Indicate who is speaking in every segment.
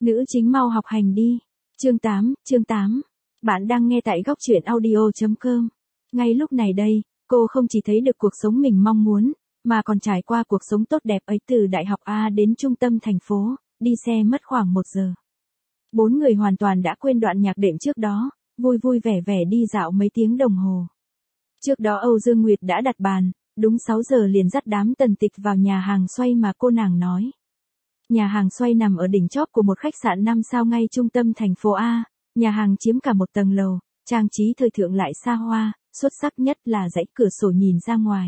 Speaker 1: Nữ chính mau học hành đi. Chương 8. Bạn đang nghe tại góc truyện audio.com. Ngay lúc này đây, cô không chỉ thấy được cuộc sống mình mong muốn, mà còn trải qua cuộc sống tốt đẹp ấy từ đại học A đến trung tâm thành phố, đi xe mất khoảng 1 giờ. Bốn người hoàn toàn đã quên đoạn nhạc đệm trước đó, vui vui vẻ vẻ đi dạo mấy tiếng đồng hồ. Trước đó Âu Dương Nguyệt đã đặt bàn, đúng 6 giờ liền dắt đám Tần Tịch vào nhà hàng xoay mà cô nàng nói. Nhà hàng xoay nằm ở đỉnh chóp của một khách sạn 5 sao ngay trung tâm thành phố A, nhà hàng chiếm cả một tầng lầu, trang trí thời thượng lại xa hoa, xuất sắc nhất là dãy cửa sổ nhìn ra ngoài.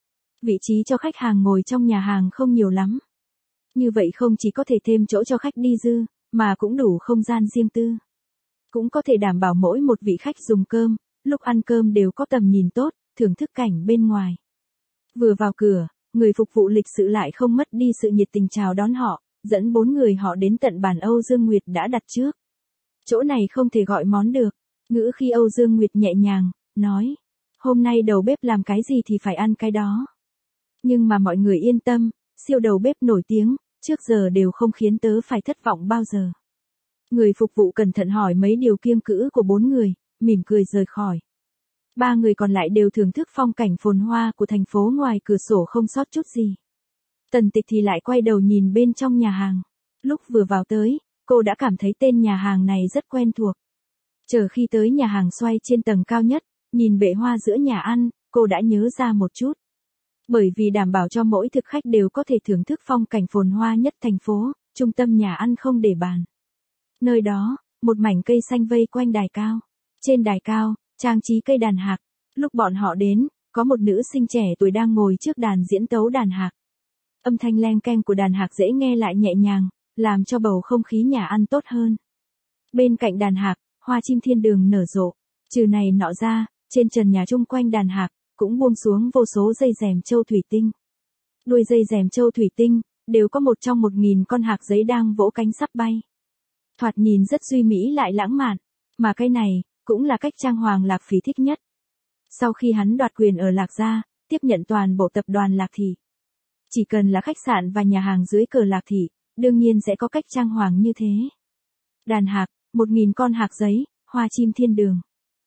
Speaker 1: Vị trí cho khách hàng ngồi trong nhà hàng không nhiều lắm. Như vậy không chỉ có thể thêm chỗ cho khách đi dư, mà cũng đủ không gian riêng tư. Cũng có thể đảm bảo mỗi một vị khách dùng cơm, lúc ăn cơm đều có tầm nhìn tốt, thưởng thức cảnh bên ngoài. Vừa vào cửa, người phục vụ lịch sự lại không mất đi sự nhiệt tình chào đón họ, dẫn 4 người họ đến tận bàn Âu Dương Nguyệt đã đặt trước. Chỗ này không thể gọi món được. Ngữ khi Âu Dương Nguyệt nhẹ nhàng, nói. Hôm nay đầu bếp làm cái gì thì phải ăn cái đó. Nhưng mà mọi người yên tâm, siêu đầu bếp nổi tiếng, trước giờ đều không khiến tớ phải thất vọng bao giờ. Người phục vụ cẩn thận hỏi mấy điều kiêng cữ của 4 người, mỉm cười rời khỏi. 3 người còn lại đều thưởng thức phong cảnh phồn hoa của thành phố ngoài cửa sổ không sót chút gì. Tần Tịch thì lại quay đầu nhìn bên trong nhà hàng. Lúc vừa vào tới, cô đã cảm thấy tên nhà hàng này rất quen thuộc. Chờ khi tới nhà hàng xoay trên tầng cao nhất, nhìn bệ hoa giữa nhà ăn, cô đã nhớ ra một chút. Bởi vì đảm bảo cho mỗi thực khách đều có thể thưởng thức phong cảnh phồn hoa nhất thành phố, trung tâm nhà ăn không để bàn. Nơi đó, một mảnh cây xanh vây quanh đài cao. Trên đài cao, trang trí cây đàn hạc. Lúc bọn họ đến, có một nữ sinh trẻ tuổi đang ngồi trước đàn diễn tấu đàn hạc. Âm thanh leng keng của đàn hạc dễ nghe lại nhẹ nhàng, làm cho bầu không khí nhà ăn tốt hơn. Bên cạnh đàn hạc, hoa chim thiên đường nở rộ. Trừ này nọ ra, trên trần nhà chung quanh đàn hạc, cũng buông xuống vô số dây rèm châu thủy tinh. Đuôi dây rèm châu thủy tinh, đều có một trong 1000 con hạc giấy đang vỗ cánh sắp bay. Thoạt nhìn rất duy mỹ lại lãng mạn, mà cái này, cũng là cách Trang Hoàng Lạc Phỉ thích nhất. Sau khi hắn đoạt quyền ở Lạc Gia, tiếp nhận toàn bộ tập đoàn Lạc Thị. Chỉ cần là khách sạn và nhà hàng dưới cờ Lạc Thị, đương nhiên sẽ có cách trang hoàng như thế. Đàn hạc, 1000 con hạc giấy, hoa chim thiên đường.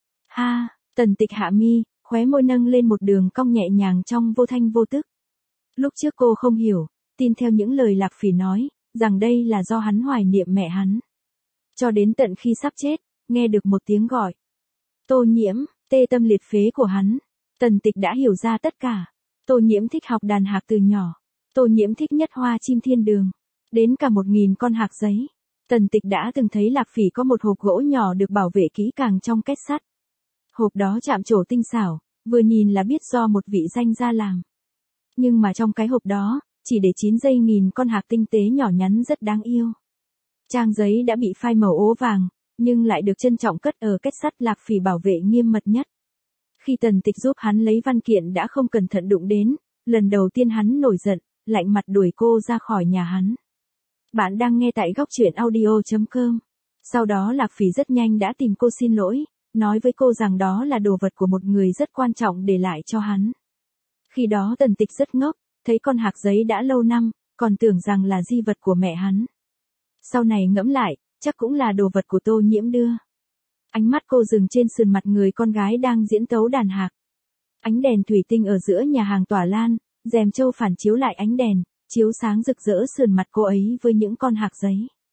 Speaker 1: Ha, Tần Tịch hạ mi, khóe môi nâng lên một đường cong nhẹ nhàng trong vô thanh vô tức. Lúc trước cô không hiểu, tin theo những lời Lạc Phỉ nói, rằng đây là do hắn hoài niệm mẹ hắn. Cho đến tận khi sắp chết, nghe được một tiếng gọi. Tô Nhiễm, tê tâm liệt phế của hắn. Tần Tịch đã hiểu ra tất cả. Tô Nhiễm thích học đàn hạc từ nhỏ. Tô Nhiễm thích nhất hoa chim thiên đường. Đến cả 1000 con hạc giấy. Tần Tịch đã từng thấy Lạc Phỉ có một hộp gỗ nhỏ được bảo vệ kỹ càng trong két sắt. Hộp đó chạm trổ tinh xảo, vừa nhìn là biết do một vị danh gia làm. Nhưng mà trong cái hộp đó, chỉ để 9 dây nghìn con hạc tinh tế nhỏ nhắn rất đáng yêu. Trang giấy đã bị phai màu ố vàng, nhưng lại được trân trọng cất ở két sắt Lạc Phỉ bảo vệ nghiêm mật nhất. Khi Tần Tịch giúp hắn lấy văn kiện đã không cẩn thận đụng đến, lần đầu tiên hắn nổi giận, lạnh mặt đuổi cô ra khỏi nhà hắn. Bạn đang nghe tại góc truyện audio.com. Sau đó Lạc Phỉ rất nhanh đã tìm cô xin lỗi, nói với cô rằng đó là đồ vật của một người rất quan trọng để lại cho hắn. Khi đó Tần Tịch rất ngốc, thấy con hạc giấy đã lâu năm, còn tưởng rằng là di vật của mẹ hắn. Sau này ngẫm lại, chắc cũng là đồ vật của Tô Nhiễm đưa. Ánh mắt cô dừng trên sườn mặt người con gái đang diễn tấu đàn hạc. Ánh đèn thủy tinh ở giữa nhà hàng tỏa lan, rèm châu phản chiếu lại ánh đèn, chiếu sáng rực rỡ sườn mặt cô ấy với những con hạc giấy.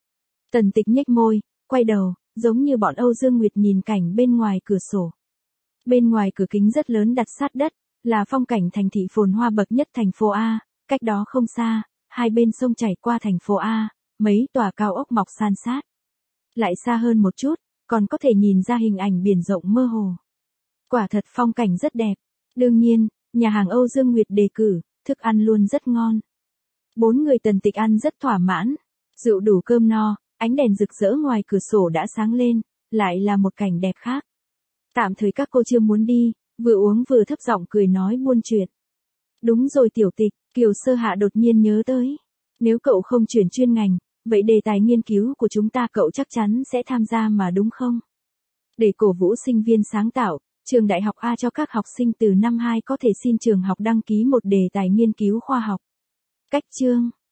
Speaker 1: Tần Tịch nhếch môi, quay đầu, giống như bọn Âu Dương Nguyệt nhìn cảnh bên ngoài cửa sổ. Bên ngoài cửa kính rất lớn đặt sát đất, là phong cảnh thành thị phồn hoa bậc nhất thành phố A, cách đó không xa, hai bên sông chảy qua thành phố A, mấy tòa cao ốc mọc san sát. Lại xa hơn một chút, còn có thể nhìn ra hình ảnh biển rộng mơ hồ. Quả thật phong cảnh rất đẹp. Đương nhiên, nhà hàng Âu Dương Nguyệt đề cử, thức ăn luôn rất ngon. 4 người Tần Tịch ăn rất thỏa mãn. Rượu đủ cơm no, ánh đèn rực rỡ ngoài cửa sổ đã sáng lên, lại là một cảnh đẹp khác. Tạm thời các cô chưa muốn đi, vừa uống vừa thấp giọng cười nói buôn chuyện. Đúng rồi Tiểu Tịch, Kiều Sơ Hạ đột nhiên nhớ tới. Nếu cậu không chuyển chuyên ngành, vậy đề tài nghiên cứu của chúng ta cậu chắc chắn sẽ tham gia mà đúng không? Để cổ vũ sinh viên sáng tạo, trường đại học A cho các học sinh từ năm 2 có thể xin trường học đăng ký một đề tài nghiên cứu khoa học. Cách chương